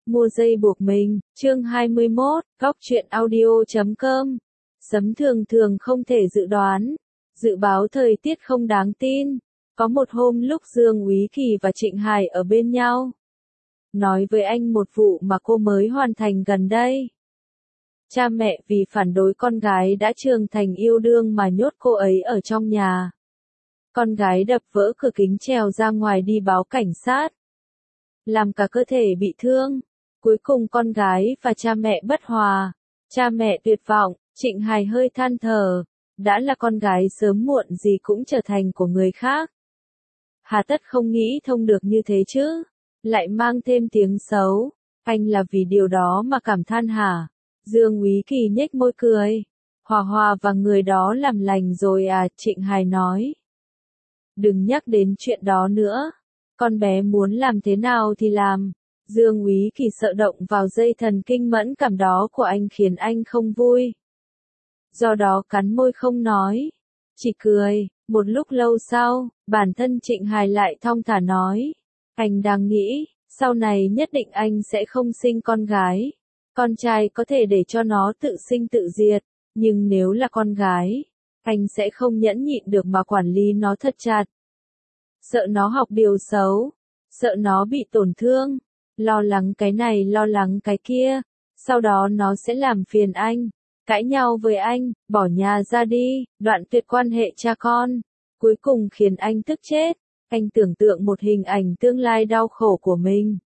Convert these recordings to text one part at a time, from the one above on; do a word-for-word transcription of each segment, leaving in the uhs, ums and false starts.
Mua dây buộc mình, chương hai mươi mốt, góc truyện audio chấm com. Sấm thường thường không thể dự đoán, dự báo thời tiết không đáng tin. Có một hôm lúc Dương Úy Kỳ và Trịnh Hải ở bên nhau, nói với anh một vụ mà cô mới hoàn thành gần đây. Cha mẹ vì phản đối con gái đã trưởng thành yêu đương mà nhốt cô ấy ở trong nhà. Con gái đập vỡ cửa kính trèo ra ngoài đi báo cảnh sát, làm cả cơ thể bị thương. Cuối cùng con gái và cha mẹ bất hòa, cha mẹ tuyệt vọng. Trịnh Hải hơi than thở, đã là con gái sớm muộn gì cũng trở thành của người khác. Hà tất không nghĩ thông được như thế chứ, lại mang thêm tiếng xấu, anh là vì điều đó mà cảm than hả? Dương Úy Kỳ nhếch môi cười, Hòa Hòa và người đó làm lành rồi à? Trịnh Hải nói, đừng nhắc đến chuyện đó nữa, con bé muốn làm thế nào thì làm. Dương Úy Kỳ sợ động vào dây thần kinh mẫn cảm đó của anh khiến anh không vui. Do đó cắn môi không nói, chỉ cười. Một lúc lâu sau, bản thân Trịnh Hải lại thong thả nói, anh đang nghĩ, sau này nhất định anh sẽ không sinh con gái. Con trai có thể để cho nó tự sinh tự diệt, nhưng nếu là con gái, anh sẽ không nhẫn nhịn được mà quản lý nó thật chặt. Sợ nó học điều xấu, sợ nó bị tổn thương, lo lắng cái này lo lắng cái kia, sau đó nó sẽ làm phiền anh, cãi nhau với anh, bỏ nhà ra đi, đoạn tuyệt quan hệ cha con, cuối cùng khiến anh tức chết. Anh tưởng tượng một hình ảnh tương lai đau khổ của mình.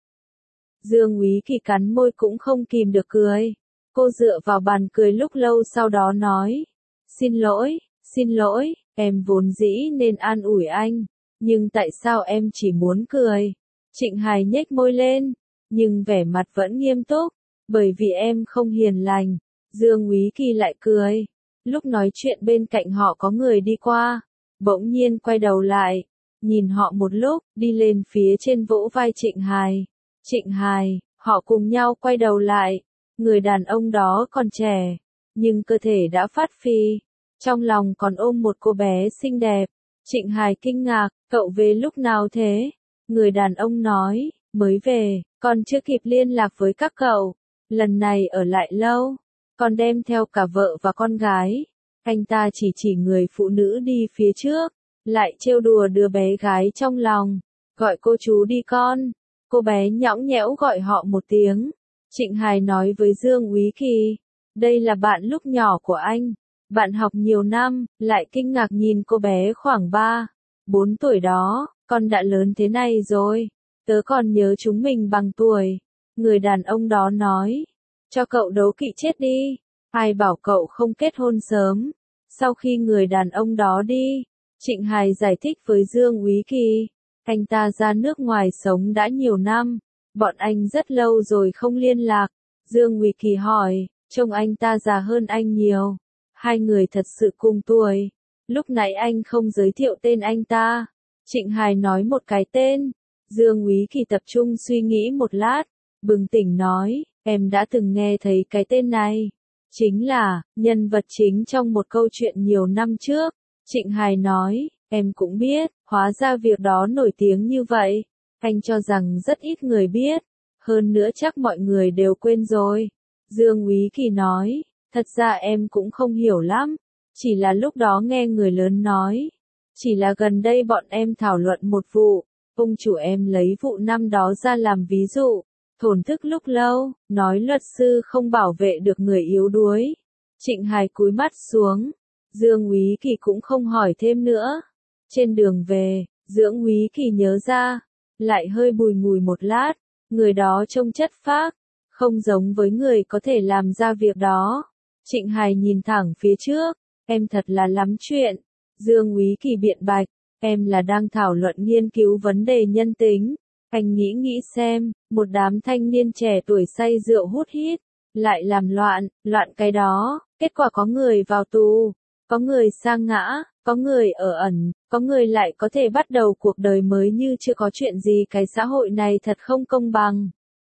Dương Úy Kỳ cắn môi cũng không kìm được cười. Cô dựa vào bàn cười lúc lâu sau đó nói, xin lỗi, xin lỗi, em vốn dĩ nên an ủi anh, nhưng tại sao em chỉ muốn cười? Trịnh Hải nhếch môi lên, nhưng vẻ mặt vẫn nghiêm túc, bởi vì em không hiền lành. Dương Úy Kỳ lại cười. Lúc nói chuyện bên cạnh họ có người đi qua, bỗng nhiên quay đầu lại, nhìn họ một lúc, đi lên phía trên vỗ vai Trịnh Hải. Trịnh Hải, họ cùng nhau quay đầu lại, người đàn ông đó còn trẻ, nhưng cơ thể đã phát phi, trong lòng còn ôm một cô bé xinh đẹp. Trịnh Hải kinh ngạc, cậu về lúc nào thế? Người đàn ông nói, mới về, còn chưa kịp liên lạc với các cậu, lần này ở lại lâu, còn đem theo cả vợ và con gái. Anh ta chỉ chỉ người phụ nữ đi phía trước, lại trêu đùa đứa bé gái trong lòng, gọi cô chú đi con. Cô bé nhõng nhẽo gọi họ một tiếng. Trịnh Hải nói với Dương Úy Kỳ, đây là bạn lúc nhỏ của anh, bạn học nhiều năm. Lại kinh ngạc nhìn cô bé khoảng ba, bốn tuổi đó, con đã lớn thế này rồi, tớ còn nhớ chúng mình bằng tuổi. Người đàn ông đó nói, cho cậu đố kỵ chết đi, ai bảo cậu không kết hôn sớm. Sau khi người đàn ông đó đi, Trịnh Hải giải thích với Dương Úy Kỳ, anh ta ra nước ngoài sống đã nhiều năm, bọn anh rất lâu rồi không liên lạc. Dương Úy Kỳ hỏi, trông anh ta già hơn anh nhiều, hai người thật sự cùng tuổi, lúc nãy anh không giới thiệu tên anh ta. Trịnh Hải nói một cái tên, Dương Úy Kỳ tập trung suy nghĩ một lát, bừng tỉnh nói, em đã từng nghe thấy cái tên này, chính là nhân vật chính trong một câu chuyện nhiều năm trước. Trịnh Hải nói, em cũng biết, hóa ra việc đó nổi tiếng như vậy, anh cho rằng rất ít người biết, hơn nữa chắc mọi người đều quên rồi. Dương Úy Kỳ nói, thật ra em cũng không hiểu lắm, chỉ là lúc đó nghe người lớn nói, chỉ là gần đây bọn em thảo luận một vụ, ông chủ em lấy vụ năm đó ra làm ví dụ, thổn thức lúc lâu, nói luật sư không bảo vệ được người yếu đuối. Trịnh Hải cúi mắt xuống, Dương Úy Kỳ cũng không hỏi thêm nữa. Trên đường về, Dương Úy Kỳ nhớ ra, lại hơi bùi ngùi một lát, người đó trông chất phác, không giống với người có thể làm ra việc đó. Trịnh Hải nhìn thẳng phía trước, em thật là lắm chuyện. Dương Úy Kỳ biện bạch, em là đang thảo luận nghiên cứu vấn đề nhân tính. Anh nghĩ nghĩ xem, một đám thanh niên trẻ tuổi say rượu hút hít, lại làm loạn, loạn cái đó, kết quả có người vào tù, có người sa ngã, có người ở ẩn, có người lại có thể bắt đầu cuộc đời mới như chưa có chuyện gì. Cái xã hội này thật không công bằng.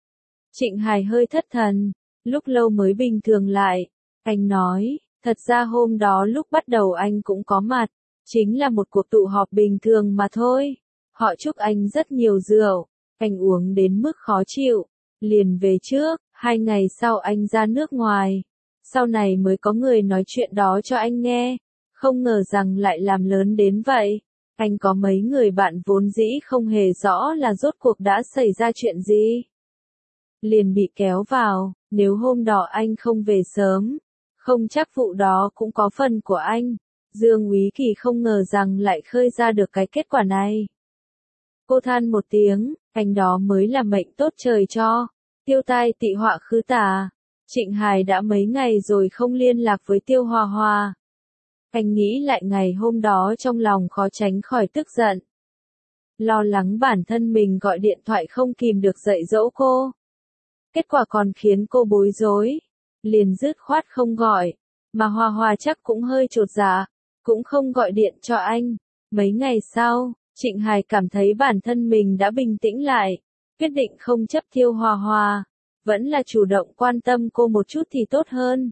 Trịnh Hải hơi thất thần, lúc lâu mới bình thường lại. Anh nói, thật ra hôm đó lúc bắt đầu anh cũng có mặt, chính là một cuộc tụ họp bình thường mà thôi. Họ chúc anh rất nhiều rượu, anh uống đến mức khó chịu, liền về trước, hai ngày sau anh ra nước ngoài. Sau này mới có người nói chuyện đó cho anh nghe, không ngờ rằng lại làm lớn đến vậy. Anh có mấy người bạn vốn dĩ không hề rõ là rốt cuộc đã xảy ra chuyện gì. Liền bị kéo vào, nếu hôm đó anh không về sớm, không chắc vụ đó cũng có phần của anh. Dương Úy Kỳ không ngờ rằng lại khơi ra được cái kết quả này. Cô than một tiếng, anh đó mới là mệnh tốt trời cho, tiêu tai tị họa khứ tà. Trịnh Hài đã mấy ngày rồi không liên lạc với Tiêu Hoa Hoa. Anh nghĩ lại ngày hôm đó trong lòng khó tránh khỏi tức giận. Lo lắng bản thân mình gọi điện thoại không kìm được dạy dỗ cô. Kết quả còn khiến cô bối rối. Liền dứt khoát không gọi. Mà Hoa Hoa chắc cũng hơi chột dạ, cũng không gọi điện cho anh. Mấy ngày sau, Trịnh Hài cảm thấy bản thân mình đã bình tĩnh lại. Quyết định không chấp Tiêu Hoa Hoa. Vẫn là chủ động quan tâm cô một chút thì tốt hơn.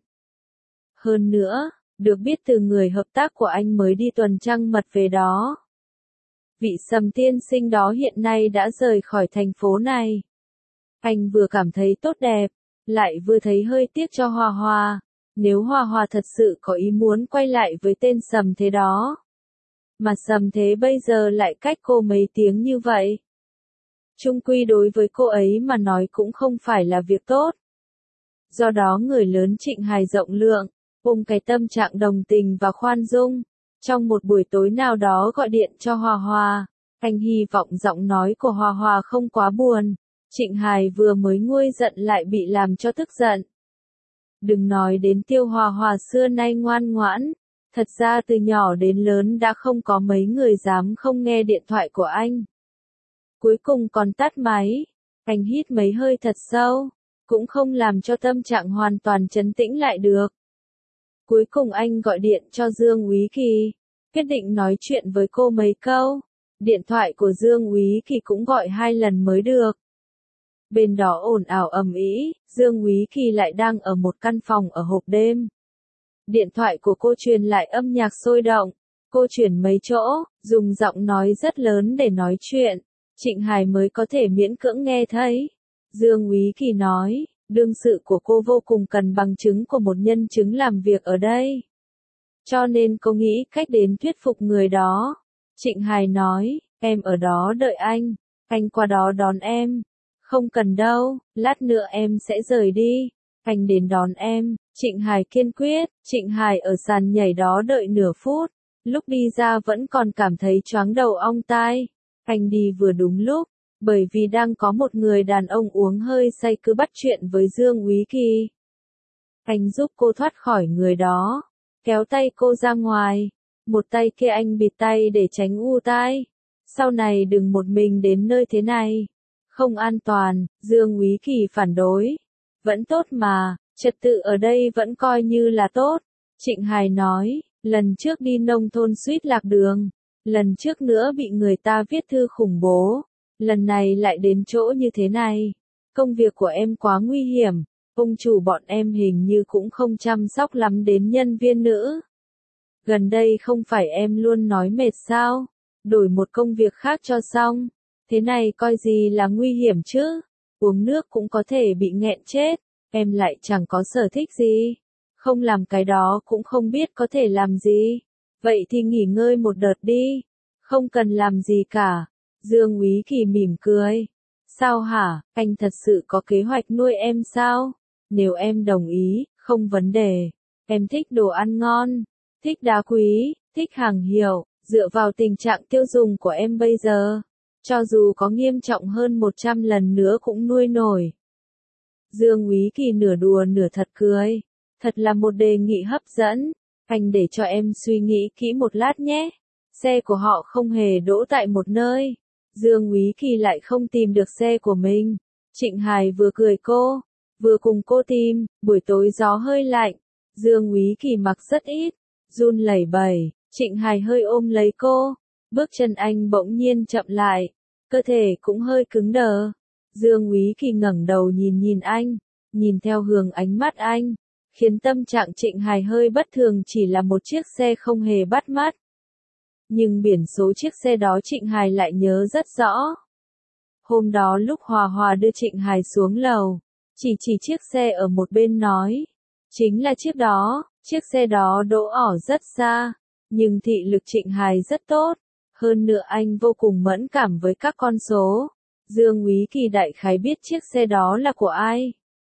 Hơn nữa, được biết từ người hợp tác của anh mới đi tuần trăng mật về đó. Vị Sầm tiên sinh đó hiện nay đã rời khỏi thành phố này. Anh vừa cảm thấy tốt đẹp, lại vừa thấy hơi tiếc cho Hoa Hoa. Nếu Hoa Hoa thật sự có ý muốn quay lại với tên Sầm Thế đó. Mà Sầm Thế bây giờ lại cách cô mấy tiếng như vậy. Chung quy đối với cô ấy mà nói cũng không phải là việc tốt. Do đó người lớn Trịnh Hài rộng lượng, ôm cái tâm trạng đồng tình và khoan dung. Trong một buổi tối nào đó gọi điện cho Hoa Hoa, anh hy vọng giọng nói của Hoa Hoa không quá buồn. Trịnh Hài vừa mới nguôi giận lại bị làm cho tức giận. Đừng nói đến Tiêu Hoa Hoa xưa nay ngoan ngoãn, thật ra từ nhỏ đến lớn đã không có mấy người dám không nghe điện thoại của anh. Cuối cùng còn tắt máy, anh hít mấy hơi thật sâu, cũng không làm cho tâm trạng hoàn toàn trấn tĩnh lại được. Cuối cùng anh gọi điện cho Dương Úy Kỳ, quyết định nói chuyện với cô mấy câu. Điện thoại của Dương Úy Kỳ cũng gọi hai lần mới được. Bên đó ồn ào ầm ĩ, Dương Úy Kỳ lại đang ở một căn phòng ở hộp đêm. Điện thoại của cô truyền lại âm nhạc sôi động, cô chuyển mấy chỗ, dùng giọng nói rất lớn để nói chuyện. Trịnh Hài mới có thể miễn cưỡng nghe thấy. Dương Úy Kỳ nói, đương sự của cô vô cùng cần bằng chứng của một nhân chứng làm việc ở đây. Cho nên cô nghĩ cách đến thuyết phục người đó. Trịnh Hài nói, em ở đó đợi anh, anh qua đó đón em. Không cần đâu, lát nữa em sẽ rời đi. Anh đến đón em. Trịnh Hài kiên quyết. Trịnh Hài ở sàn nhảy đó đợi nửa phút. Lúc đi ra vẫn còn cảm thấy choáng đầu ong tai. Anh đi vừa đúng lúc, bởi vì đang có một người đàn ông uống hơi say cứ bắt chuyện với Dương Úy Kỳ. Anh giúp cô thoát khỏi người đó, kéo tay cô ra ngoài, một tay kia anh bịt tay để tránh u tai. Sau này đừng một mình đến nơi thế này, không an toàn. Dương Úy Kỳ phản đối, vẫn tốt mà, trật tự ở đây vẫn coi như là tốt. Trịnh Hài nói, lần trước đi nông thôn suýt lạc đường. Lần trước nữa bị người ta viết thư khủng bố. Lần này lại đến chỗ như thế này. Công việc của em quá nguy hiểm. Ông chủ bọn em hình như cũng không chăm sóc lắm đến nhân viên nữ. Gần đây không phải em luôn nói mệt sao? Đổi một công việc khác cho xong. Thế này coi gì là nguy hiểm chứ? Uống nước cũng có thể bị nghẹn chết. Em lại chẳng có sở thích gì. Không làm cái đó cũng không biết có thể làm gì. Vậy thì nghỉ ngơi một đợt đi, không cần làm gì cả. Dương Úy Kỳ mỉm cười. Sao hả, anh thật sự có kế hoạch nuôi em sao? Nếu em đồng ý, không vấn đề. Em thích đồ ăn ngon, thích đá quý, thích hàng hiệu, dựa vào tình trạng tiêu dùng của em bây giờ. Cho dù có nghiêm trọng hơn một trăm lần nữa cũng nuôi nổi. Dương Úy Kỳ nửa đùa nửa thật cười. Thật là một đề nghị hấp dẫn. Anh để cho em suy nghĩ kỹ một lát nhé. Xe của họ không hề đỗ tại một nơi. Dương Úy Kỳ lại không tìm được xe của mình. Trịnh Hài vừa cười cô, vừa cùng cô tìm. Buổi tối gió hơi lạnh. Dương Úy Kỳ mặc rất ít, run lẩy bẩy. Trịnh Hài hơi ôm lấy cô. Bước chân anh bỗng nhiên chậm lại. Cơ thể cũng hơi cứng đờ. Dương Úy Kỳ ngẩng đầu nhìn nhìn anh. Nhìn theo hướng ánh mắt anh. Khiến tâm trạng Trịnh Hài hơi bất thường, chỉ là một chiếc xe không hề bắt mắt. Nhưng biển số chiếc xe đó Trịnh Hài lại nhớ rất rõ. Hôm đó lúc Hòa Hòa đưa Trịnh Hải xuống lầu, chỉ chỉ chiếc xe ở một bên nói. Chính là chiếc đó, chiếc xe đó đỗ ở rất xa, nhưng thị lực Trịnh Hải rất tốt. Hơn nữa anh vô cùng mẫn cảm với các con số. Dương Úy Kỳ đại khái biết chiếc xe đó là của ai.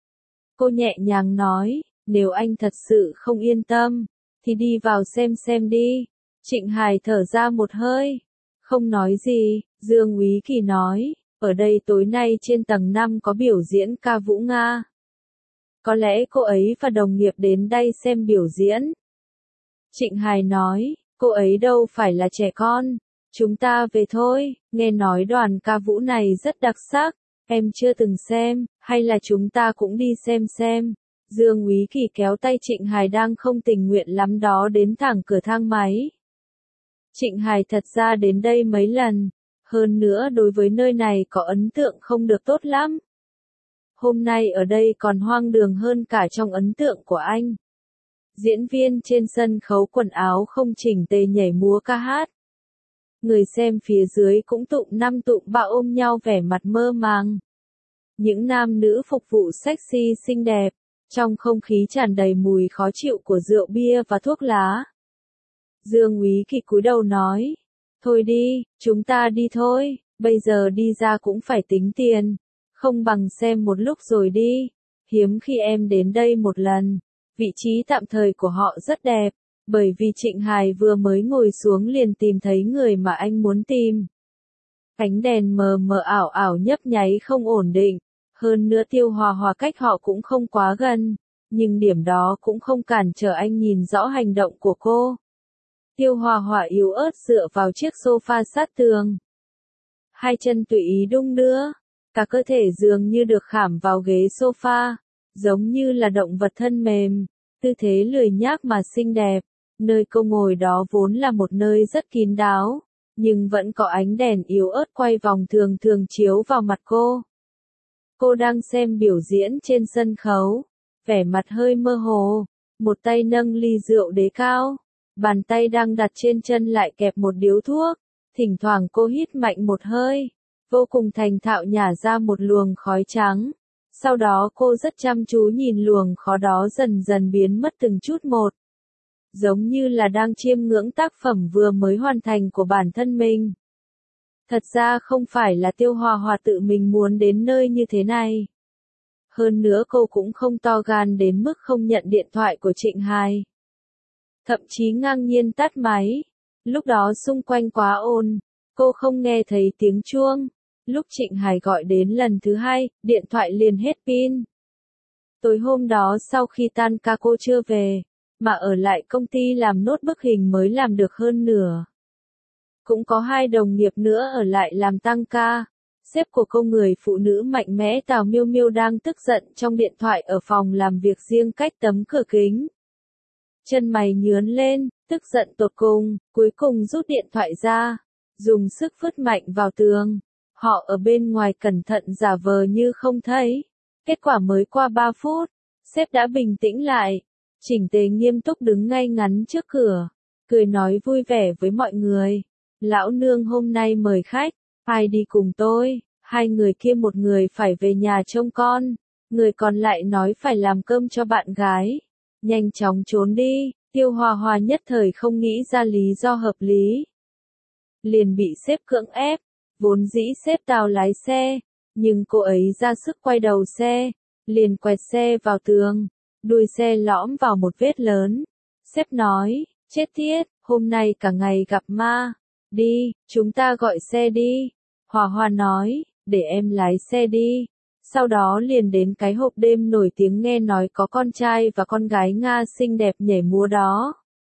Cô nhẹ nhàng nói, nếu anh thật sự không yên tâm, thì đi vào xem xem đi. Trịnh Hải thở ra một hơi, không nói gì. Dương Úy Kỳ nói, ở đây tối nay trên tầng năm có biểu diễn ca vũ Nga. Có lẽ cô ấy và đồng nghiệp đến đây xem biểu diễn. Trịnh Hải nói, cô ấy đâu phải là trẻ con. Chúng ta về thôi, nghe nói đoàn ca vũ này rất đặc sắc, em chưa từng xem, hay là chúng ta cũng đi xem xem. Dương Úy Kỳ kéo tay Trịnh Hải đang không tình nguyện lắm đó đến thẳng cửa thang máy. Trịnh Hải thật ra đến đây mấy lần, hơn nữa đối với nơi này có ấn tượng không được tốt lắm. Hôm nay ở đây còn hoang đường hơn cả trong ấn tượng của anh. Diễn viên trên sân khấu quần áo không chỉnh tề nhảy múa ca hát. Người xem phía dưới cũng tụng năm tụng ba ôm nhau vẻ mặt mơ màng. Những nam nữ phục vụ sexy xinh đẹp, trong không khí tràn đầy mùi khó chịu của rượu bia và thuốc lá. Dương Úy Kỳ cúi đầu nói, thôi đi, chúng ta đi thôi, bây giờ đi ra cũng phải tính tiền, không bằng xem một lúc rồi đi. Hiếm khi em đến đây một lần, vị trí tạm thời của họ rất đẹp. Bởi vì Trịnh Hải vừa mới ngồi xuống liền tìm thấy người mà anh muốn tìm. Ánh đèn mờ mờ ảo ảo nhấp nháy không ổn định, hơn nữa Tiêu Hòa Hòa cách họ cũng không quá gần, nhưng điểm đó cũng không cản trở anh nhìn rõ hành động của cô. Tiêu Hòa Hòa yếu ớt dựa vào chiếc sofa sát tường. Hai chân tùy ý đung đưa, cả cơ thể dường như được khảm vào ghế sofa, giống như là động vật thân mềm, tư thế lười nhác mà xinh đẹp. Nơi cô ngồi đó vốn là một nơi rất kín đáo, nhưng vẫn có ánh đèn yếu ớt quay vòng thường thường chiếu vào mặt cô. Cô đang xem biểu diễn trên sân khấu, vẻ mặt hơi mơ hồ, một tay nâng ly rượu đế cao, bàn tay đang đặt trên chân lại kẹp một điếu thuốc, thỉnh thoảng cô hít mạnh một hơi, vô cùng thành thạo nhả ra một luồng khói trắng. Sau đó cô rất chăm chú nhìn luồng khói đó dần dần biến mất từng chút một. Giống như là đang chiêm ngưỡng tác phẩm vừa mới hoàn thành của bản thân mình. Thật ra không phải là Tiêu Hòa Hòa tự mình muốn đến nơi như thế này. Hơn nữa cô cũng không to gan đến mức không nhận điện thoại của Trịnh Hải. Thậm chí ngang nhiên tắt máy. Lúc đó xung quanh quá ồn, cô không nghe thấy tiếng chuông. Lúc Trịnh Hải gọi đến lần thứ hai, điện thoại liền hết pin. Tối hôm đó sau khi tan ca cô chưa về, mà ở lại công ty làm nốt bức hình mới làm được hơn nửa. Cũng có hai đồng nghiệp nữa ở lại làm tăng ca. Sếp của cô người phụ nữ mạnh mẽ Tào Miêu Miêu đang tức giận trong điện thoại ở phòng làm việc riêng cách tấm cửa kính. Chân mày nhướn lên, tức giận tột cùng, cuối cùng rút điện thoại ra, dùng sức phất mạnh vào tường. Họ ở bên ngoài cẩn thận giả vờ như không thấy. Kết quả mới qua ba phút, sếp đã bình tĩnh lại. Chỉnh tề nghiêm túc đứng ngay ngắn trước cửa, cười nói vui vẻ với mọi người. Lão nương hôm nay mời khách, ai đi cùng tôi? Hai người kia một người phải về nhà trông con, người còn lại nói phải làm cơm cho bạn gái. Nhanh chóng trốn đi. Tiêu Hòa Hòa nhất thời không nghĩ ra lý do hợp lý. Liền bị sếp cưỡng ép, vốn dĩ sếp Tào lái xe, nhưng cô ấy ra sức quay đầu xe, liền quẹt xe vào tường. Đuôi xe lõm vào một vết lớn. Sếp nói, chết tiết, hôm nay cả ngày gặp ma. Đi, chúng ta gọi xe đi. Hòa Hòa nói, để em lái xe đi. Sau đó liền đến cái hộp đêm nổi tiếng nghe nói có con trai và con gái Nga xinh đẹp nhảy múa đó.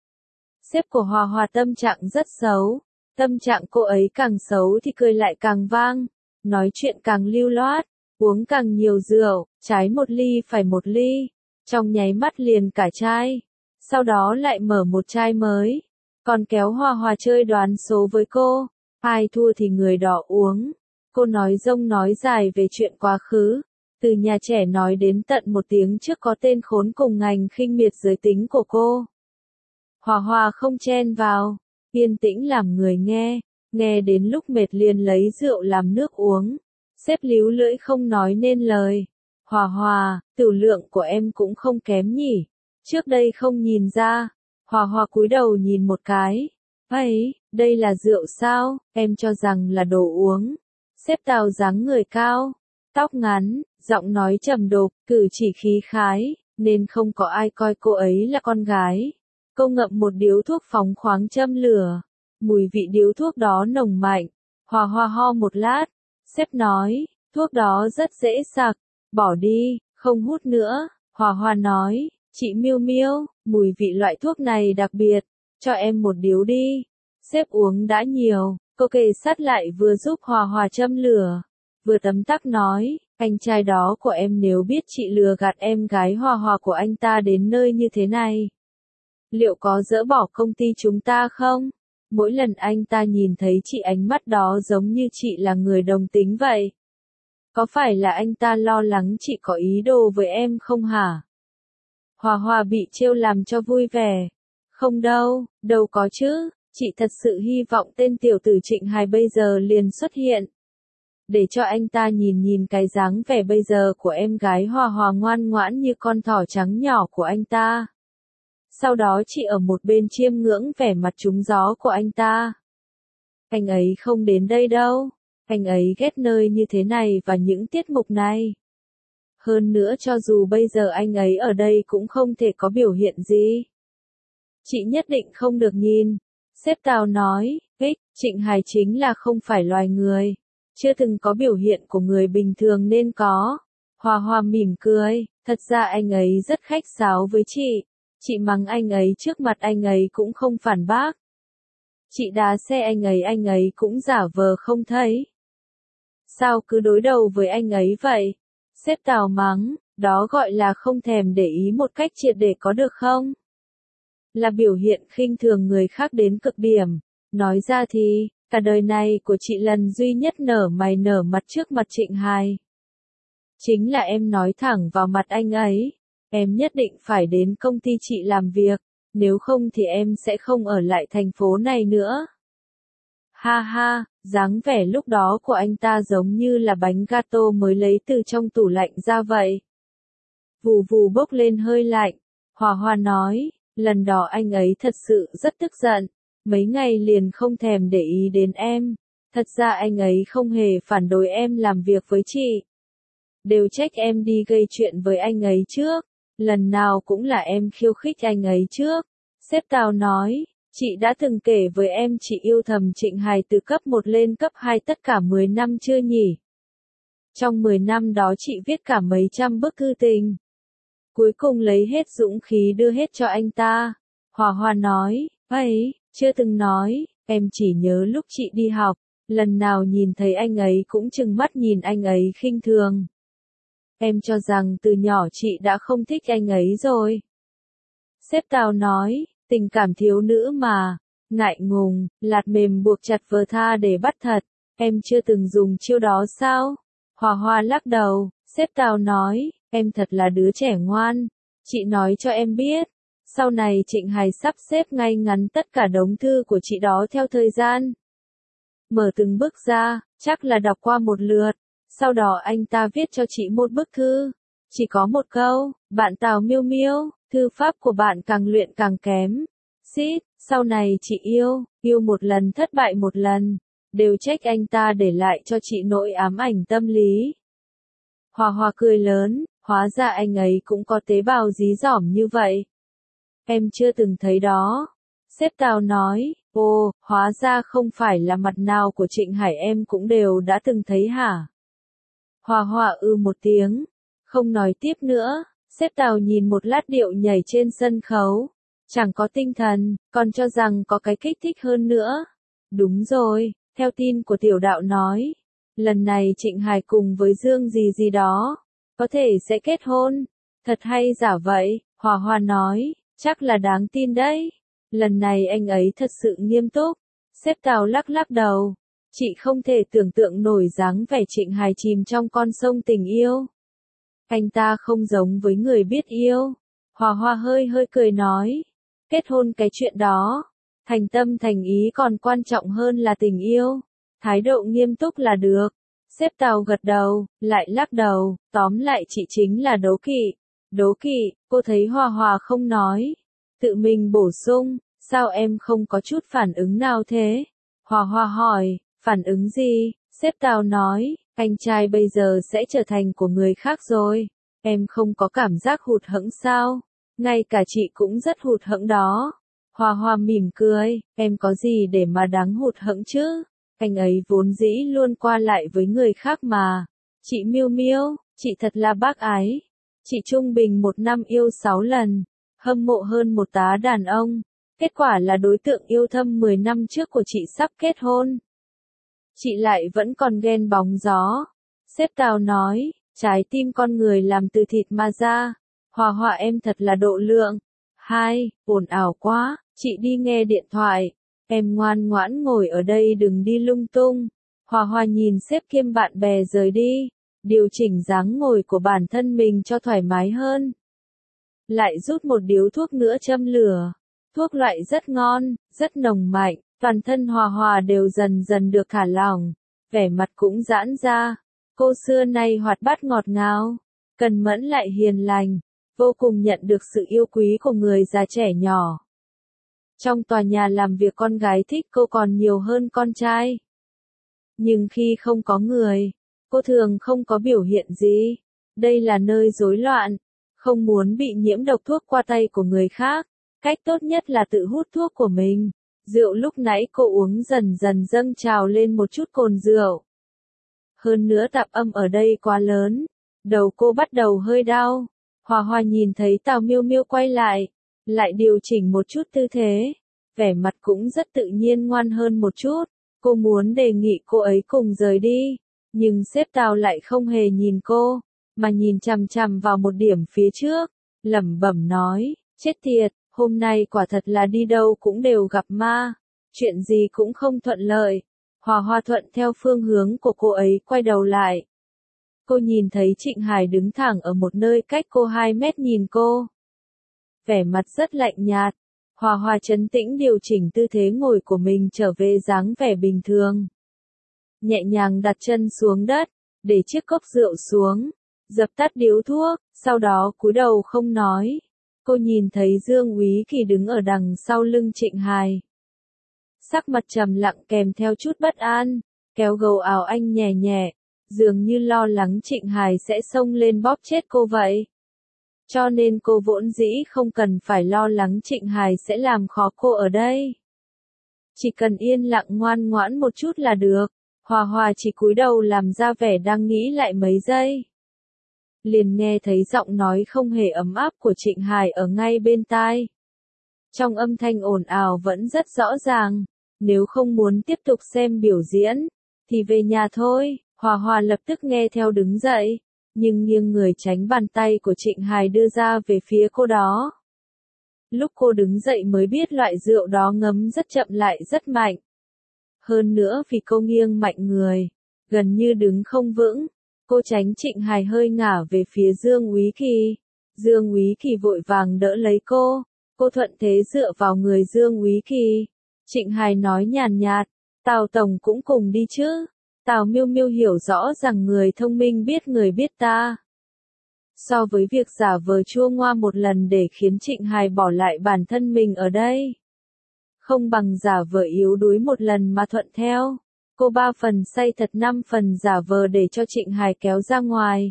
Sếp của Hòa Hòa tâm trạng rất xấu. Tâm trạng cô ấy càng xấu thì cười lại càng vang. Nói chuyện càng lưu loát, uống càng nhiều rượu, trái một ly phải một ly. Trong nháy mắt liền cả chai. Sau đó lại mở một chai mới. Còn kéo Hòa Hòa chơi đoán số với cô. Ai thua thì người đó uống. Cô nói rông nói dài về chuyện quá khứ. Từ nhà trẻ nói đến tận một tiếng trước có tên khốn cùng ngành khinh miệt giới tính của cô. Hòa Hòa không chen vào. Yên tĩnh làm người nghe. Nghe đến lúc mệt liền lấy rượu làm nước uống. Sếp líu lưỡi không nói nên lời. Hòa Hòa, tiểu lượng của em cũng không kém nhỉ. Trước đây không nhìn ra. Hòa Hòa cúi đầu nhìn một cái. Ấy, đây là rượu sao, em cho rằng là đồ uống. Sếp Tào dáng người cao, tóc ngắn, giọng nói trầm đục, cử chỉ khí khái, nên không có ai coi cô ấy là con gái. Cô ngậm một điếu thuốc phóng khoáng châm lửa. Mùi vị điếu thuốc đó nồng mạnh. Hòa Hòa ho một lát. Sếp nói, thuốc đó rất dễ sặc, bỏ đi, không hút nữa. Hòa Hòa nói, chị Miêu Miêu, mùi vị loại thuốc này đặc biệt, cho em một điếu đi. Sếp uống đã nhiều, cô kề sát lại vừa giúp Hòa Hòa châm lửa, vừa tấm tắc nói, anh trai đó của em nếu biết chị lừa gạt em gái Hòa Hòa của anh ta đến nơi như thế này, liệu có dỡ bỏ công ty chúng ta không? Mỗi lần anh ta nhìn thấy chị ánh mắt đó giống như chị là người đồng tính vậy. Có phải là anh ta lo lắng chị có ý đồ với em không hả? Hòa Hòa bị trêu làm cho vui vẻ. Không đâu, đâu có chứ, chị thật sự hy vọng tên tiểu tử Trịnh Hải bây giờ liền xuất hiện. Để cho anh ta nhìn nhìn cái dáng vẻ bây giờ của em gái Hòa Hòa ngoan ngoãn như con thỏ trắng nhỏ của anh ta. Sau đó chị ở một bên chiêm ngưỡng vẻ mặt trúng gió của anh ta. Anh ấy không đến đây đâu, anh ấy ghét nơi như thế này và những tiết mục này. Hơn nữa cho dù bây giờ anh ấy ở đây cũng không thể có biểu hiện gì. Chị nhất định không được nhìn. Sếp Tào nói, ích, Trịnh Hải chính là không phải loài người. Chưa từng có biểu hiện của người bình thường nên có. Hòa Hòa mỉm cười, thật ra anh ấy rất khách sáo với chị. Chị mắng anh ấy trước mặt anh ấy cũng không phản bác. Chị đá xe anh ấy anh ấy cũng giả vờ không thấy. Sao cứ đối đầu với anh ấy vậy? Sếp Tào mắng, đó gọi là không thèm để ý một cách triệt để có được không? Là biểu hiện khinh thường người khác đến cực điểm. Nói ra thì, cả đời này của chị lần duy nhất nở mày nở mặt trước mặt Trịnh Hải. Chính là em nói thẳng vào mặt anh ấy. Em nhất định phải đến công ty chị làm việc, nếu không thì em sẽ không ở lại thành phố này nữa. Ha ha, dáng vẻ lúc đó của anh ta giống như là bánh gato mới lấy từ trong tủ lạnh ra vậy. Vù vù bốc lên hơi lạnh, Hòa Hòa nói, lần đó anh ấy thật sự rất tức giận, mấy ngày liền không thèm để ý đến em. Thật ra anh ấy không hề phản đối em làm việc với chị. Đều trách em đi gây chuyện với anh ấy trước. Lần nào cũng là em khiêu khích anh ấy trước. Sếp Tào nói, chị đã từng kể với em chị yêu thầm Trịnh Hải từ cấp một lên cấp hai tất cả mười năm chưa nhỉ? Trong mười năm đó chị viết cả mấy trăm bức thư tình. Cuối cùng lấy hết dũng khí đưa hết cho anh ta. Hòa Hòa nói, ấy, chưa từng nói, em chỉ nhớ lúc chị đi học, lần nào nhìn thấy anh ấy cũng trừng mắt nhìn anh ấy khinh thường. Em cho rằng từ nhỏ chị đã không thích anh ấy rồi. Sếp Tào nói, tình cảm thiếu nữ mà, ngại ngùng, lạt mềm buộc chặt vờ tha để bắt thật, em chưa từng dùng chiêu đó sao? Hòa Hòa lắc đầu, sếp Tào nói, em thật là đứa trẻ ngoan, chị nói cho em biết, sau này Trịnh Hải sắp xếp ngay ngắn tất cả đống thư của chị đó theo thời gian. Mở từng bức ra, chắc là đọc qua một lượt. Sau đó anh ta viết cho chị một bức thư, chỉ có một câu, bạn Tào Miêu Miêu, thư pháp của bạn càng luyện càng kém. Xít, sau này chị yêu, yêu một lần thất bại một lần, đều trách anh ta để lại cho chị nỗi ám ảnh tâm lý. Hòa Hòa cười lớn, hóa ra anh ấy cũng có tế bào dí dỏm như vậy. Em chưa từng thấy đó. Sếp Tào nói, ồ, hóa ra không phải là mặt nào của Trịnh Hải em cũng đều đã từng thấy hả? Hòa Hòa ư một tiếng, không nói tiếp nữa, sếp Tào nhìn một lát điệu nhảy trên sân khấu, chẳng có tinh thần, còn cho rằng có cái kích thích hơn nữa. Đúng rồi, theo tin của tiểu đạo nói, lần này Trịnh Hải cùng với Dương gì gì đó, có thể sẽ kết hôn, thật hay giả vậy, Hòa Hòa nói, chắc là đáng tin đấy, lần này anh ấy thật sự nghiêm túc, sếp Tào lắc lắc đầu. Chị không thể tưởng tượng nổi dáng vẻ Trịnh Hải chìm trong con sông tình yêu. Anh ta không giống với người biết yêu. Hòa Hòa hơi hơi cười nói. Kết hôn cái chuyện đó. Thành tâm thành ý còn quan trọng hơn là tình yêu. Thái độ nghiêm túc là được. Sếp Tào gật đầu, lại lắc đầu, tóm lại chị chính là đố kỵ. Đố kỵ, cô thấy Hòa Hòa không nói. Tự mình bổ sung, sao em không có chút phản ứng nào thế? Hòa Hòa hỏi, phản ứng gì? Sếp Tào nói, anh trai bây giờ sẽ trở thành của người khác rồi. Em không có cảm giác hụt hẫng sao? Ngay cả chị cũng rất hụt hẫng đó. Hòa Hòa mỉm cười, em có gì để mà đáng hụt hẫng chứ? Anh ấy vốn dĩ luôn qua lại với người khác mà. Chị Miêu Miêu, chị thật là bác ái. Chị trung bình một năm yêu sáu lần, hâm mộ hơn một tá đàn ông. Kết quả là đối tượng yêu thâm mười năm trước của chị sắp kết hôn. Chị lại vẫn còn ghen bóng gió. Sếp Tào nói, trái tim con người làm từ thịt mà ra. Hòa Hòa em thật là độ lượng. Hai, ồn ào quá, chị đi nghe điện thoại. Em ngoan ngoãn ngồi ở đây đừng đi lung tung. Hòa Hòa nhìn sếp kiêm bạn bè rời đi, điều chỉnh dáng ngồi của bản thân mình cho thoải mái hơn. Lại rút một điếu thuốc nữa châm lửa. Thuốc loại rất ngon, rất nồng mạnh, toàn thân Hòa Hòa đều dần dần được thả lỏng, vẻ mặt cũng giãn ra. Cô xưa nay hoạt bát ngọt ngào, cần mẫn lại hiền lành, vô cùng nhận được sự yêu quý của người già trẻ nhỏ. Trong tòa nhà làm việc con gái thích cô còn nhiều hơn con trai. Nhưng khi không có người, cô thường không có biểu hiện gì. Đây là nơi rối loạn, không muốn bị nhiễm độc thuốc qua tay của người khác. Cách tốt nhất là tự hút thuốc của mình. Rượu lúc nãy cô uống dần dần dâng trào lên một chút cồn rượu. Hơn nữa tạp âm ở đây quá lớn, đầu cô bắt đầu hơi đau. Hòa Hòa nhìn thấy Tào Miêu Miêu quay lại, lại điều chỉnh một chút tư thế, vẻ mặt cũng rất tự nhiên ngoan hơn một chút. Cô muốn đề nghị cô ấy cùng rời đi, nhưng sếp Tào lại không hề nhìn cô, mà nhìn chằm chằm vào một điểm phía trước, lẩm bẩm nói, chết tiệt, hôm nay quả thật là đi đâu cũng đều gặp ma, chuyện gì cũng không thuận lợi. Hòa Hòa thuận theo phương hướng của cô ấy quay đầu lại. Cô nhìn thấy Trịnh Hải đứng thẳng ở một nơi cách cô hai mét nhìn cô. Vẻ mặt rất lạnh nhạt. Hòa Hòa trấn tĩnh điều chỉnh tư thế ngồi của mình trở về dáng vẻ bình thường. Nhẹ nhàng đặt chân xuống đất, để chiếc cốc rượu xuống, dập tắt điếu thuốc, sau đó cúi đầu không nói. Cô nhìn thấy Dương Úy Kỳ đứng ở đằng sau lưng Trịnh Hải. Sắc mặt trầm lặng kèm theo chút bất an, kéo gầu áo anh nhẹ nhẹ, dường như lo lắng Trịnh Hải sẽ xông lên bóp chết cô vậy. Cho nên cô vốn dĩ không cần phải lo lắng Trịnh Hải sẽ làm khó cô ở đây. Chỉ cần yên lặng ngoan ngoãn một chút là được. Hòa Hòa chỉ cúi đầu làm ra vẻ đang nghĩ lại mấy giây. Liền nghe thấy giọng nói không hề ấm áp của Trịnh Hải ở ngay bên tai. Trong âm thanh ồn ào vẫn rất rõ ràng, nếu không muốn tiếp tục xem biểu diễn, thì về nhà thôi. Hòa Hòa lập tức nghe theo đứng dậy, nhưng nghiêng người tránh bàn tay của Trịnh Hải đưa ra về phía cô đó. Lúc cô đứng dậy mới biết loại rượu đó ngấm rất chậm lại rất mạnh. Hơn nữa vì cô nghiêng mạnh người, gần như đứng không vững, cô tránh Trịnh Hải hơi ngả về phía Dương Úy Kỳ. Dương Úy Kỳ vội vàng đỡ lấy cô, cô thuận thế dựa vào người Dương Úy Kỳ. Trịnh Hải nói nhàn nhạt, Tào Tổng cũng cùng đi chứ. Tào Miêu Miêu hiểu rõ rằng người thông minh biết người biết ta. So với việc giả vờ chua ngoa một lần để khiến Trịnh Hải bỏ lại bản thân mình ở đây, không bằng giả vờ yếu đuối một lần mà thuận theo. Cô ba phần say thật năm phần giả vờ để cho Trịnh Hải kéo ra ngoài.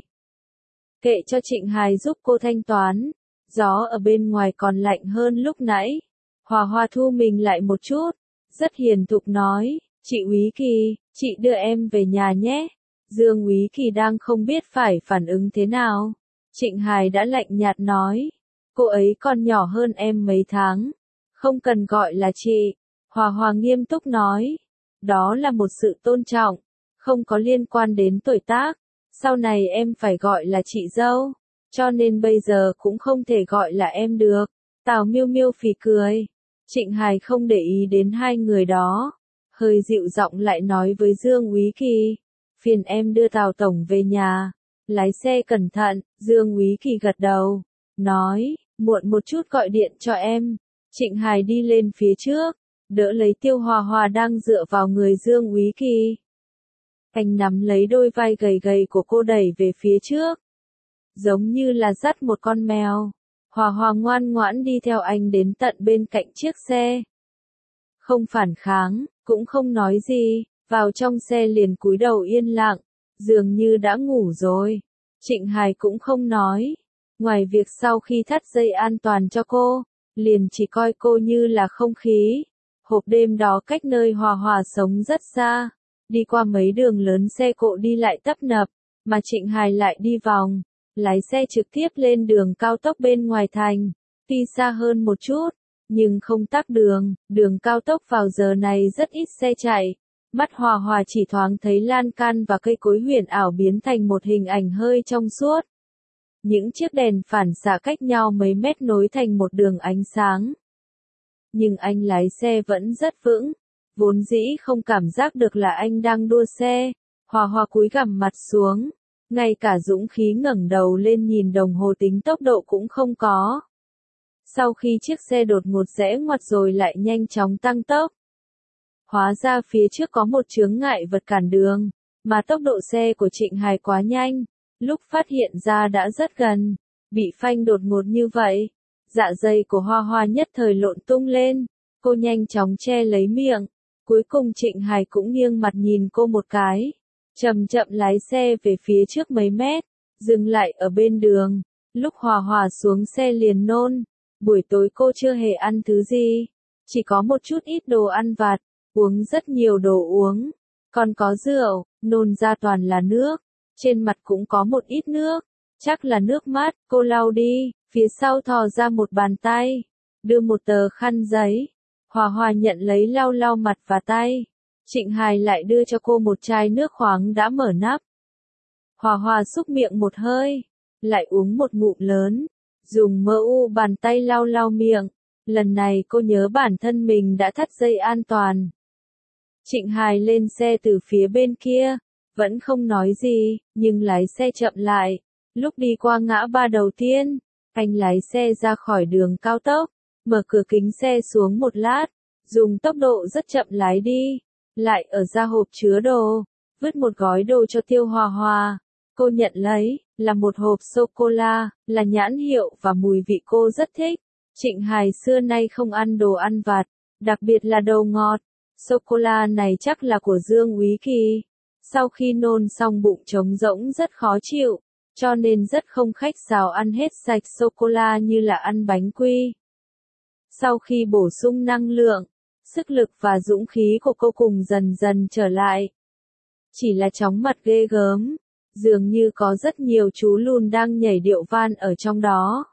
Kệ cho Trịnh Hải giúp cô thanh toán. Gió ở bên ngoài còn lạnh hơn lúc nãy. Hòa Hòa thu mình lại một chút, rất hiền thục nói, chị Úy Kỳ, chị đưa em về nhà nhé. Dương Úy Kỳ đang không biết phải phản ứng thế nào. Trịnh Hải đã lạnh nhạt nói, cô ấy còn nhỏ hơn em mấy tháng, không cần gọi là chị. Hòa Hòa nghiêm túc nói, đó là một sự tôn trọng, không có liên quan đến tuổi tác. Sau này em phải gọi là chị dâu, cho nên bây giờ cũng không thể gọi là em được. Tào Miêu Miêu phì cười. Trịnh Hải không để ý đến hai người đó, hơi dịu giọng lại nói với Dương Úy Kỳ, phiền em đưa Tào Tổng về nhà, lái xe cẩn thận. Dương Úy Kỳ gật đầu, nói, muộn một chút gọi điện cho em. Trịnh Hải đi lên phía trước, đỡ lấy Tiêu Hòa Hòa đang dựa vào người Dương Úy Kỳ. Anh nắm lấy đôi vai gầy gầy của cô đẩy về phía trước. Giống như là dắt một con mèo. Hòa Hòa ngoan ngoãn đi theo anh đến tận bên cạnh chiếc xe. Không phản kháng, cũng không nói gì, vào trong xe liền cúi đầu yên lặng, dường như đã ngủ rồi. Trịnh Hải cũng không nói. Ngoài việc sau khi thắt dây an toàn cho cô, liền chỉ coi cô như là không khí. Hộp đêm đó cách nơi Hòa Hòa sống rất xa, đi qua mấy đường lớn xe cộ đi lại tấp nập, mà Trịnh Hải lại đi vòng, lái xe trực tiếp lên đường cao tốc bên ngoài thành, đi xa hơn một chút, nhưng không tắc đường, đường cao tốc vào giờ này rất ít xe chạy. Mắt Hòa Hòa chỉ thoáng thấy lan can và cây cối huyền ảo biến thành một hình ảnh hơi trong suốt. Những chiếc đèn phản xạ cách nhau mấy mét nối thành một đường ánh sáng. Nhưng anh lái xe vẫn rất vững, vốn dĩ không cảm giác được là anh đang đua xe. Hòa Hòa cúi gằm mặt xuống, ngay cả dũng khí ngẩng đầu lên nhìn đồng hồ tính tốc độ cũng không có. Sau khi chiếc xe đột ngột rẽ ngoặt rồi lại nhanh chóng tăng tốc. Hóa ra phía trước có một chướng ngại vật cản đường, mà tốc độ xe của Trịnh Hải quá nhanh, lúc phát hiện ra đã rất gần, bị phanh đột ngột như vậy. Dạ dày của Hoa Hoa nhất thời lộn tung lên, cô nhanh chóng che lấy miệng, cuối cùng Trịnh Hải cũng nghiêng mặt nhìn cô một cái, chậm chậm lái xe về phía trước mấy mét, dừng lại ở bên đường. Lúc Hòa Hòa xuống xe liền nôn, buổi tối cô chưa hề ăn thứ gì, chỉ có một chút ít đồ ăn vặt, uống rất nhiều đồ uống, còn có rượu, nôn ra toàn là nước, trên mặt cũng có một ít nước, chắc là nước mắt. Cô lau đi, phía sau thò ra một bàn tay, đưa một tờ khăn giấy. Hòa Hòa nhận lấy lau lau mặt và tay. Trịnh Hải lại đưa cho cô một chai nước khoáng đã mở nắp. Hòa Hòa xúc miệng một hơi, lại uống một ngụm lớn, dùng mơ u bàn tay lau lau miệng. Lần này cô nhớ bản thân mình đã thắt dây an toàn. Trịnh Hải lên xe từ phía bên kia, vẫn không nói gì, nhưng lái xe chậm lại. Lúc đi qua ngã ba đầu tiên, anh lái xe ra khỏi đường cao tốc, mở cửa kính xe xuống một lát, dùng tốc độ rất chậm lái đi, lại ở ra hộp chứa đồ, vứt một gói đồ cho Tiêu Hòa Hòa. Cô nhận lấy, là một hộp sô-cô-la, là nhãn hiệu và mùi vị cô rất thích. Trịnh Hải xưa nay không ăn đồ ăn vặt, đặc biệt là đồ ngọt. Sô-cô-la này chắc là của Dương Úy Kỳ. Sau khi nôn xong bụng trống rỗng rất khó chịu, cho nên rất không khách sáo ăn hết sạch sô-cô-la như là ăn bánh quy. Sau khi bổ sung năng lượng, sức lực và dũng khí của cô cùng dần dần trở lại. Chỉ là chóng mặt ghê gớm, dường như có rất nhiều chú lùn đang nhảy điệu van ở trong đó.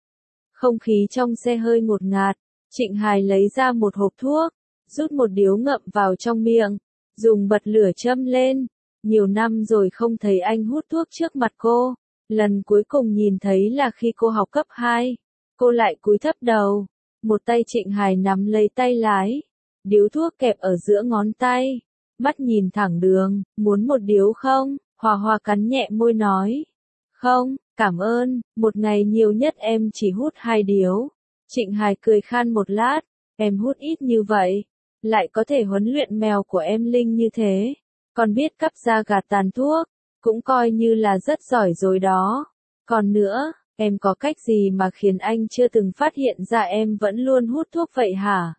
Không khí trong xe hơi ngột ngạt, Trịnh Hải lấy ra một hộp thuốc, rút một điếu ngậm vào trong miệng, dùng bật lửa châm lên. Nhiều năm rồi không thấy anh hút thuốc trước mặt cô, lần cuối cùng nhìn thấy là khi cô học cấp hai. Cô lại cúi thấp đầu, một tay Trịnh Hải nắm lấy tay lái, điếu thuốc kẹp ở giữa ngón tay, mắt nhìn thẳng đường. Muốn một điếu không? Hòa Hòa cắn nhẹ môi nói. Không, cảm ơn, một ngày nhiều nhất em chỉ hút hai điếu. Trịnh Hải cười khan một lát, em hút ít như vậy, lại có thể huấn luyện mèo của em Linh như thế, còn biết cắp ra gạt tàn thuốc, cũng coi như là rất giỏi rồi đó. Còn nữa, em có cách gì mà khiến anh chưa từng phát hiện ra em vẫn luôn hút thuốc vậy hả?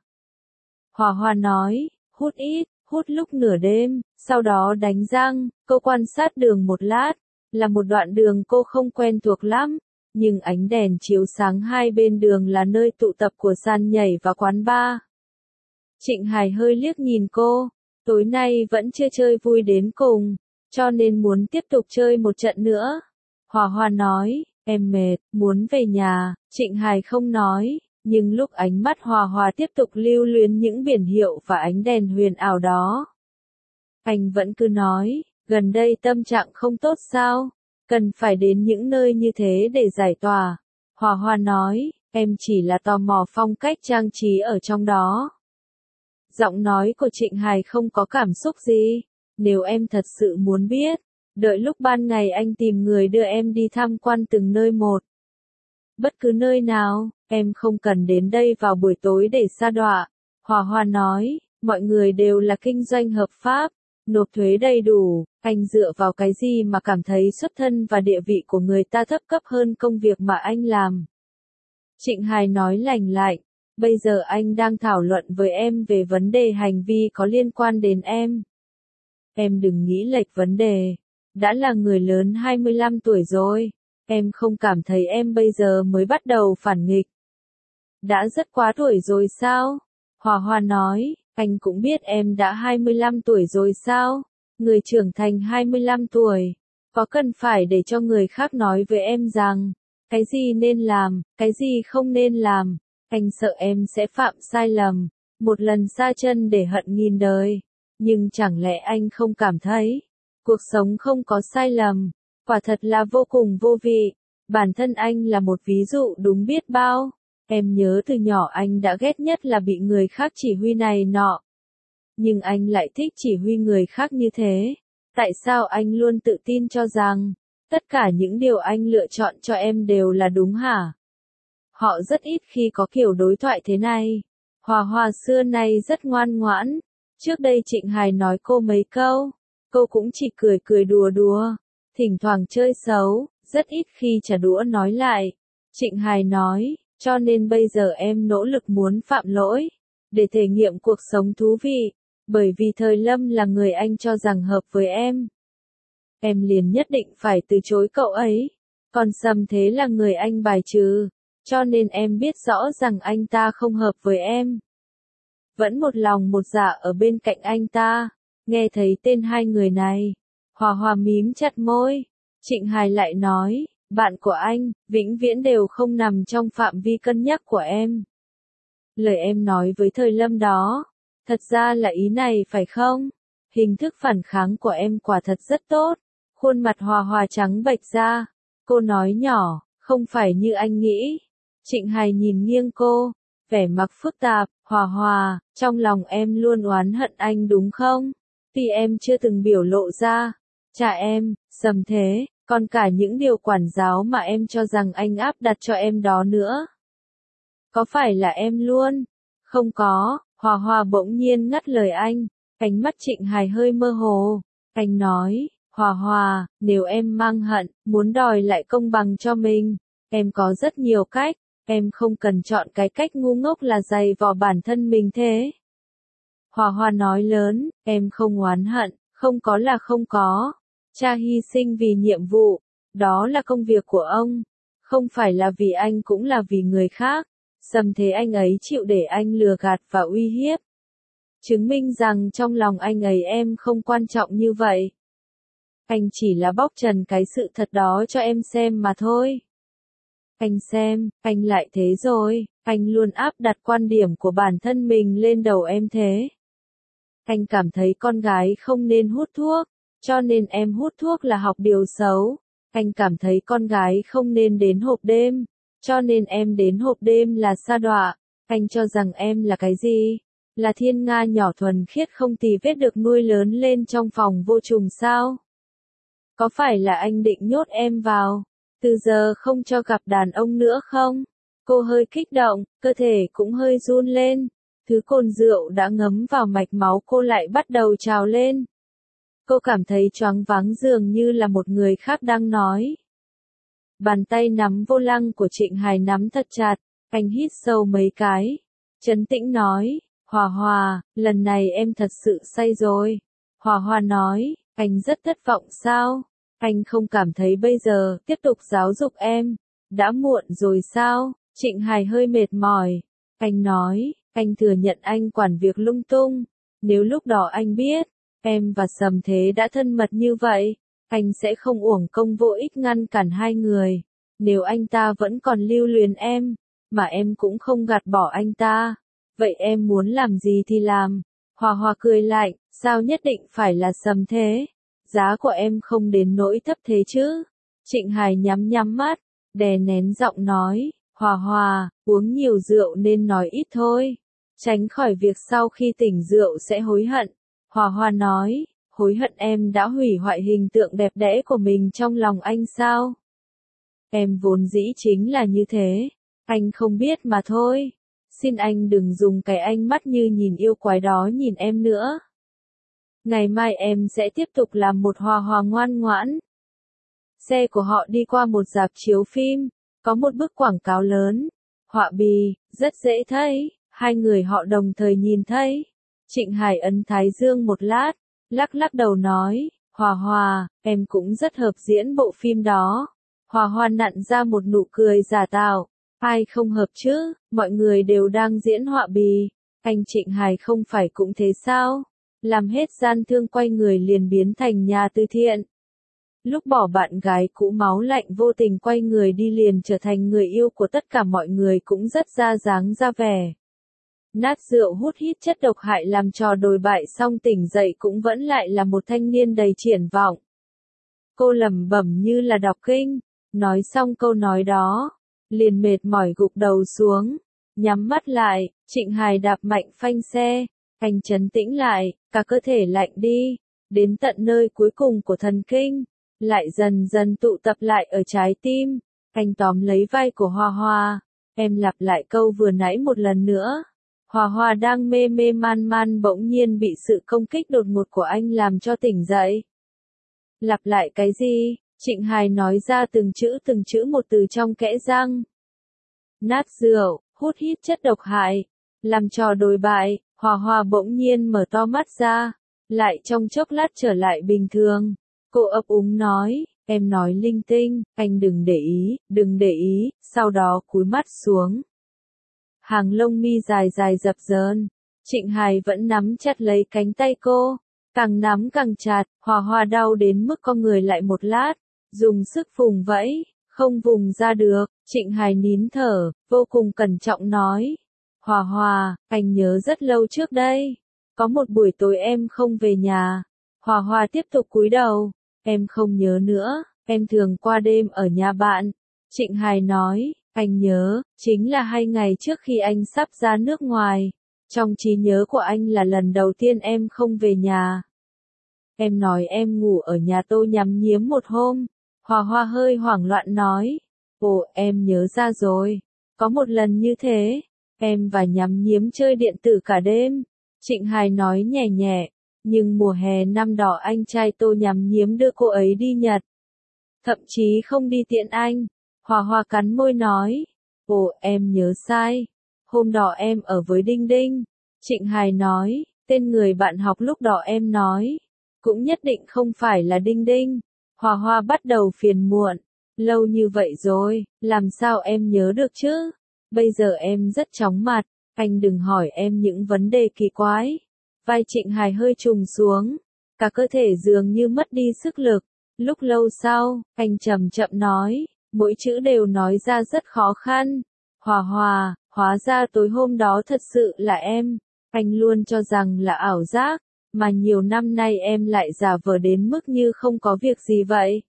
Hòa Hòa nói, hút ít, hút lúc nửa đêm, sau đó đánh răng. Cô quan sát đường một lát, là một đoạn đường cô không quen thuộc lắm, nhưng ánh đèn chiếu sáng hai bên đường là nơi tụ tập của sàn nhảy và quán bar. Trịnh Hải hơi liếc nhìn cô, tối nay vẫn chưa chơi vui đến cùng, cho nên muốn tiếp tục chơi một trận nữa. Hòa Hòa nói, em mệt, muốn về nhà. Trịnh Hải không nói, nhưng lúc ánh mắt Hòa Hòa tiếp tục lưu luyến những biển hiệu và ánh đèn huyền ảo đó, anh vẫn cứ nói, gần đây tâm trạng không tốt sao, cần phải đến những nơi như thế để giải tỏa. Hòa Hòa nói, em chỉ là tò mò phong cách trang trí ở trong đó. Giọng nói của Trịnh Hải không có cảm xúc gì. Nếu em thật sự muốn biết, đợi lúc ban ngày anh tìm người đưa em đi tham quan từng nơi một. Bất cứ nơi nào, em không cần đến đây vào buổi tối để sa đọa. Hòa Hòa nói, mọi người đều là kinh doanh hợp pháp, nộp thuế đầy đủ, anh dựa vào cái gì mà cảm thấy xuất thân và địa vị của người ta thấp cấp hơn công việc mà anh làm? Trịnh Hải nói lành lạnh, bây giờ anh đang thảo luận với em về vấn đề hành vi có liên quan đến em. Em đừng nghĩ lệch vấn đề, đã là người lớn hai mươi lăm tuổi rồi, em không cảm thấy em bây giờ mới bắt đầu phản nghịch. Đã rất quá tuổi rồi sao? Hòa Hòa nói, anh cũng biết em đã hai mươi lăm tuổi rồi sao? Người trưởng thành hai mươi lăm tuổi, có cần phải để cho người khác nói với em rằng, cái gì nên làm, cái gì không nên làm? Anh sợ em sẽ phạm sai lầm, một lần sa chân để hận nghìn đời. Nhưng chẳng lẽ anh không cảm thấy, cuộc sống không có sai lầm, quả thật là vô cùng vô vị. Bản thân anh là một ví dụ đúng biết bao. Em nhớ từ nhỏ anh đã ghét nhất là bị người khác chỉ huy này nọ. Nhưng anh lại thích chỉ huy người khác như thế. Tại sao anh luôn tự tin cho rằng, tất cả những điều anh lựa chọn cho em đều là đúng hả? Họ rất ít khi có kiểu đối thoại thế này. Hòa Hòa xưa nay rất ngoan ngoãn. Trước đây Trịnh Hải nói cô mấy câu, cô cũng chỉ cười cười đùa đùa, thỉnh thoảng chơi xấu, rất ít khi trả đũa nói lại. Trịnh Hải nói, cho nên bây giờ em nỗ lực muốn phạm lỗi, để thể nghiệm cuộc sống thú vị, bởi vì Thời Lâm là người anh cho rằng hợp với em. Em liền nhất định phải từ chối cậu ấy, còn Sầm Thế là người anh bài trừ, cho nên em biết rõ rằng anh ta không hợp với em. Vẫn một lòng một dạ ở bên cạnh anh ta, nghe thấy tên hai người này. Hòa Hòa mím chặt môi, Trịnh Hải lại nói, bạn của anh, vĩnh viễn đều không nằm trong phạm vi cân nhắc của em. Lời em nói với Thời Lâm đó, thật ra là ý này phải không? Hình thức phản kháng của em quả thật rất tốt. Khuôn mặt Hòa Hòa trắng bệch ra, cô nói nhỏ, không phải như anh nghĩ. Trịnh Hải nhìn nghiêng cô, vẻ mặt phức tạp, Hòa Hòa, trong lòng em luôn oán hận anh đúng không? Tuy em chưa từng biểu lộ ra, cha em, Sầm Thế, còn cả những điều quản giáo mà em cho rằng anh áp đặt cho em đó nữa. Có phải là em luôn? Không có, Hòa Hòa bỗng nhiên ngắt lời anh, ánh mắt Trịnh Hải hơi mơ hồ. Anh nói, Hòa Hòa, nếu em mang hận, muốn đòi lại công bằng cho mình, em có rất nhiều cách. Em không cần chọn cái cách ngu ngốc là dày vò bản thân mình thế. Hòa Hòa nói lớn, em không oán hận, không có là không có. Cha hy sinh vì nhiệm vụ, đó là công việc của ông. Không phải là vì anh cũng là vì người khác. Sầm Thế anh ấy chịu để anh lừa gạt và uy hiếp. Chứng minh rằng trong lòng anh ấy em không quan trọng như vậy. Anh chỉ là bóc trần cái sự thật đó cho em xem mà thôi. Anh xem, anh lại thế rồi, anh luôn áp đặt quan điểm của bản thân mình lên đầu em thế. Anh cảm thấy con gái không nên hút thuốc, cho nên em hút thuốc là học điều xấu. Anh cảm thấy con gái không nên đến hộp đêm, cho nên em đến hộp đêm là sa đọa. Anh cho rằng em là cái gì? Là thiên nga nhỏ thuần khiết không tì vết được nuôi lớn lên trong phòng vô trùng sao? Có phải là anh định nhốt em vào? Từ giờ không cho gặp đàn ông nữa không? Cô hơi kích động, cơ thể cũng hơi run lên. Thứ cồn rượu đã ngấm vào mạch máu cô lại bắt đầu trào lên. Cô cảm thấy choáng váng dường như là một người khác đang nói. Bàn tay nắm vô lăng của Trịnh Hải nắm thật chặt, anh hít sâu mấy cái. Trấn tĩnh nói, Hòa Hòa, lần này em thật sự say rồi. Hòa Hòa nói, anh rất thất vọng sao? Anh không cảm thấy bây giờ, tiếp tục giáo dục em, đã muộn rồi sao? Trịnh Hải hơi mệt mỏi. Anh nói, anh thừa nhận anh quản việc lung tung. Nếu lúc đó anh biết, em và Sầm Thế đã thân mật như vậy, anh sẽ không uổng công vô ích ngăn cản hai người. Nếu anh ta vẫn còn lưu luyến em, mà em cũng không gạt bỏ anh ta, vậy em muốn làm gì thì làm. Hòa Hòa cười lạnh, sao nhất định phải là Sầm Thế? Giá của em không đến nỗi thấp thế chứ. Trịnh Hải nhắm nhắm mắt, đè nén giọng nói, Hòa Hòa, uống nhiều rượu nên nói ít thôi. Tránh khỏi việc sau khi tỉnh rượu sẽ hối hận. Hòa Hòa nói, hối hận em đã hủy hoại hình tượng đẹp đẽ của mình trong lòng anh sao? Em vốn dĩ chính là như thế. Anh không biết mà thôi. Xin anh đừng dùng cái ánh mắt như nhìn yêu quái đó nhìn em nữa. Ngày mai em sẽ tiếp tục làm một Hòa Hòa ngoan ngoãn. Xe của họ đi qua một rạp chiếu phim, có một bức quảng cáo lớn, họa bì, rất dễ thấy, hai người họ đồng thời nhìn thấy. Trịnh Hải ấn thái dương một lát, lắc lắc đầu nói, Hòa Hòa, em cũng rất hợp diễn bộ phim đó. Hòa Hòa nặn ra một nụ cười giả tạo, ai không hợp chứ, mọi người đều đang diễn họa bì, anh Trịnh Hải không phải cũng thế sao? Làm hết gian thương quay người liền biến thành nhà từ thiện. Lúc bỏ bạn gái cũ máu lạnh vô tình quay người đi liền trở thành người yêu của tất cả mọi người cũng rất ra dáng ra vẻ. Nát rượu hút hít chất độc hại làm trò đồi bại xong tỉnh dậy cũng vẫn lại là một thanh niên đầy triển vọng. Cô lẩm bẩm như là đọc kinh, nói xong câu nói đó, liền mệt mỏi gục đầu xuống, nhắm mắt lại, Trịnh Hải đạp mạnh phanh xe, anh trấn tĩnh lại, cả cơ thể lạnh đi, đến tận nơi cuối cùng của thần kinh, lại dần dần tụ tập lại ở trái tim, anh tóm lấy vai của Hoa Hoa, em lặp lại câu vừa nãy một lần nữa. Hòa Hòa đang mê mê man man bỗng nhiên bị sự công kích đột ngột của anh làm cho tỉnh dậy. Lặp lại cái gì? Trịnh Hải nói ra từng chữ từng chữ một từ trong kẽ răng. Nát rượu, hút hít chất độc hại, làm trò đồi bại, Hòa Hòa bỗng nhiên mở to mắt ra, lại trong chốc lát trở lại bình thường. Cô ấp úng nói, em nói linh tinh, anh đừng để ý, đừng để ý, sau đó cúi mắt xuống. Hàng lông mi dài dài dập dờn, Trịnh Hải vẫn nắm chặt lấy cánh tay cô, càng nắm càng chặt, Hòa Hòa đau đến mức con người lại một lát, dùng sức vùng vẫy, không vùng ra được, Trịnh Hải nín thở, vô cùng cẩn trọng nói, Hòa Hòa, anh nhớ rất lâu trước đây, có một buổi tối em không về nhà, Hòa Hòa tiếp tục cúi đầu, em không nhớ nữa, em thường qua đêm ở nhà bạn, Trịnh Hải nói, anh nhớ, chính là hai ngày trước khi anh sắp ra nước ngoài, trong trí nhớ của anh là lần đầu tiên em không về nhà. Em nói em ngủ ở nhà Tô Nhắm Nhiếm một hôm, Hòa Hòa hơi hoảng loạn nói, ồ em nhớ ra rồi, có một lần như thế, em và Nhắm Nhiếm chơi điện tử cả đêm, Trịnh Hải nói nhẹ nhẹ, nhưng mùa hè năm đó anh trai Tô Nhắm Nhiếm đưa cô ấy đi Nhật, thậm chí không đi tiễn anh. Hòa Hòa cắn môi nói, ồ em nhớ sai, hôm đó em ở với Đinh Đinh, Trịnh Hải nói, tên người bạn học lúc đó em nói, cũng nhất định không phải là Đinh Đinh, Hòa Hòa bắt đầu phiền muộn, lâu như vậy rồi, làm sao em nhớ được chứ, bây giờ em rất chóng mặt, anh đừng hỏi em những vấn đề kỳ quái, vai Trịnh Hải hơi trùng xuống, cả cơ thể dường như mất đi sức lực, lúc lâu sau, anh chậm chậm nói, mỗi chữ đều nói ra rất khó khăn. Hòa Hòa, hóa ra tối hôm đó thật sự là em. Anh luôn cho rằng là ảo giác, mà nhiều năm nay em lại giả vờ đến mức như không có việc gì vậy.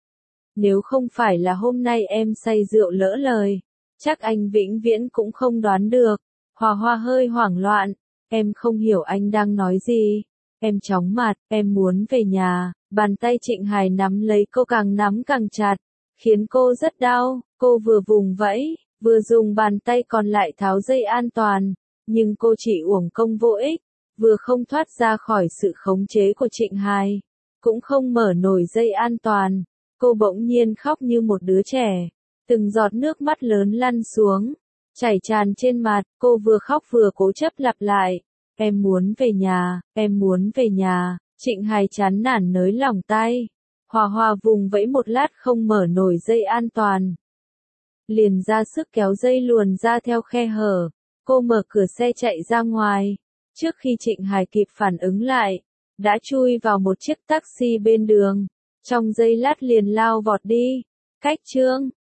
Nếu không phải là hôm nay em say rượu lỡ lời, chắc anh vĩnh viễn cũng không đoán được. Hòa Hòa hơi hoảng loạn, em không hiểu anh đang nói gì. Em chóng mặt, em muốn về nhà, bàn tay Trịnh Hải nắm lấy cô càng nắm càng chặt, khiến cô rất đau, cô vừa vùng vẫy, vừa dùng bàn tay còn lại tháo dây an toàn, nhưng cô chỉ uổng công vô ích, vừa không thoát ra khỏi sự khống chế của Trịnh Hải, cũng không mở nổi dây an toàn, cô bỗng nhiên khóc như một đứa trẻ, từng giọt nước mắt lớn lăn xuống, chảy tràn trên mặt, cô vừa khóc vừa cố chấp lặp lại, em muốn về nhà, em muốn về nhà, Trịnh Hải chán nản nới lỏng tay. Hòa Hòa vùng vẫy một lát không mở nổi dây an toàn. Liền ra sức kéo dây luồn ra theo khe hở. Cô mở cửa xe chạy ra ngoài. Trước khi Trịnh Hải kịp phản ứng lại, đã chui vào một chiếc taxi bên đường. Trong giây lát liền lao vọt đi. Cách chương